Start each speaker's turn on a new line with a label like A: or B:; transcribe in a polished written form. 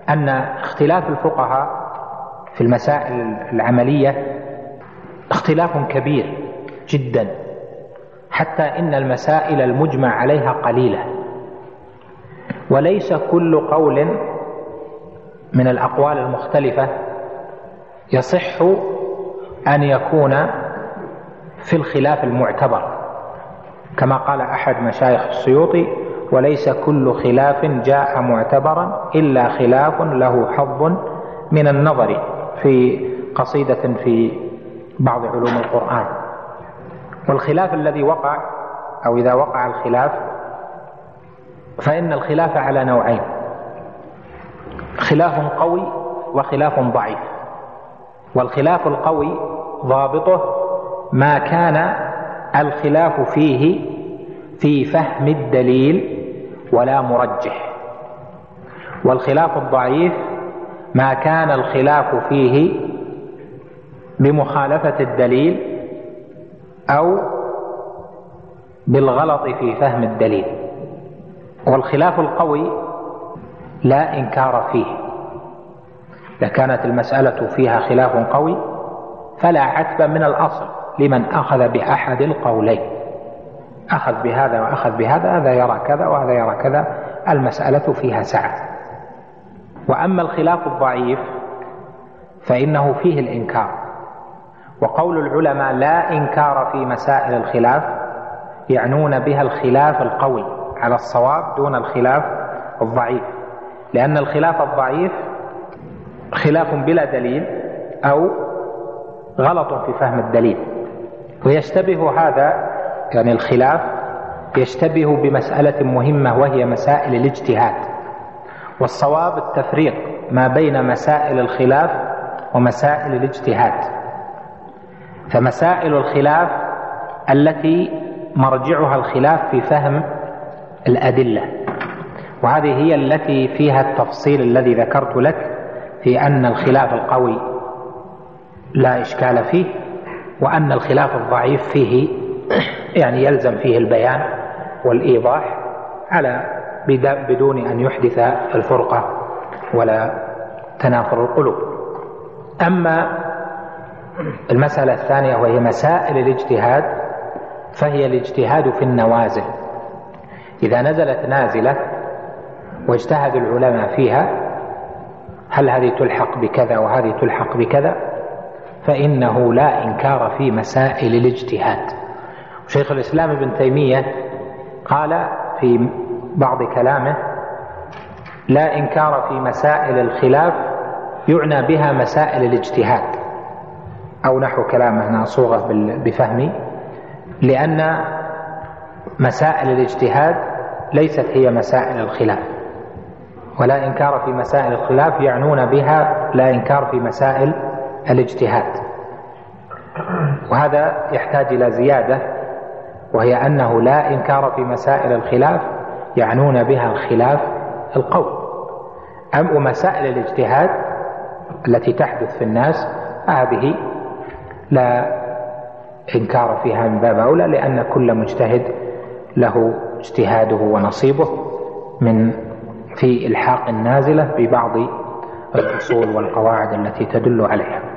A: أن اختلاف الفقهاء في المسائل العملية اختلاف كبير جدا، حتى إن المسائل المجمع عليها قليلة، وليس كل قول من الأقوال المختلفة يصح أن يكون في الخلاف المعتبر، كما قال أحد مشايخ السيوطي: وليس كل خلاف جاء معتبرا إلا خلاف له حظ من النظر، في قصيدة في بعض علوم القرآن. والخلاف الذي وقع، أو إذا وقع الخلاف، فإن الخلاف على نوعين: خلاف قوي وخلاف ضعيف. والخلاف القوي ضابطه ما كان الخلاف فيه في فهم الدليل ولا مرجح، والخلاف الضعيف ما كان الخلاف فيه بمخالفة الدليل أو بالغلط في فهم الدليل. والخلاف القوي لا إنكار فيه، إذا كانت المسألة فيها خلاف قوي فلا عتب من الأصل لمن أخذ بأحد القولين، أخذ بهذا وأخذ بهذا، هذا يرى كذا وهذا يرى كذا، المسألة فيها سعة. وأما الخلاف الضعيف فإنه فيه الإنكار. وقول العلماء لا إنكار في مسائل الخلاف يعنون بها الخلاف القوي على الصواب دون الخلاف الضعيف، لأن الخلاف الضعيف خلاف بلا دليل أو غلط في فهم الدليل. ويشتبه هذا، يعني الخلاف يشتبه بمسألة مهمة وهي مسائل الاجتهاد، والصواب التفريق ما بين مسائل الخلاف ومسائل الاجتهاد. فمسائل الخلاف التي مرجعها الخلاف في فهم الأدلة، وهذه هي التي فيها التفصيل الذي ذكرت لك في أن الخلاف القوي لا إشكال فيه، وأن الخلاف الضعيف فيه يعني يلزم فيه البيان والإيضاح بدون أن يحدث الفرقة ولا تنافر القلوب. أما المسألة الثانية وهي مسائل الاجتهاد، فهي الاجتهاد في النوازل. إذا نزلت نازلة واجتهد العلماء فيها هل هذه تلحق بكذا وهذه تلحق بكذا، فإنه لا إنكار في مسائل الاجتهاد. شيخ الإسلام ابن تيمية قال في بعض كلامه: لا إنكار في مسائل الخلاف يعنى بها مسائل الاجتهاد، أو نحو كلامه، أنا أصوغه بفهمي، لأن مسائل الاجتهاد ليست هي مسائل الخلاف. ولا إنكار في مسائل الخلاف يعنون بها لا إنكار في مسائل الاجتهاد. وهذا يحتاج إلى زيادة، وهي أنه لا إنكار في مسائل الخلاف يعنون بها الخلاف القول. أما مسائل الاجتهاد التي تحدث في الناس هذه لا إنكار فيها من باب أولى، لأن كل مجتهد له اجتهاده ونصيبه في إلحاق النازلة ببعض الأصول والقواعد التي تدل عليها.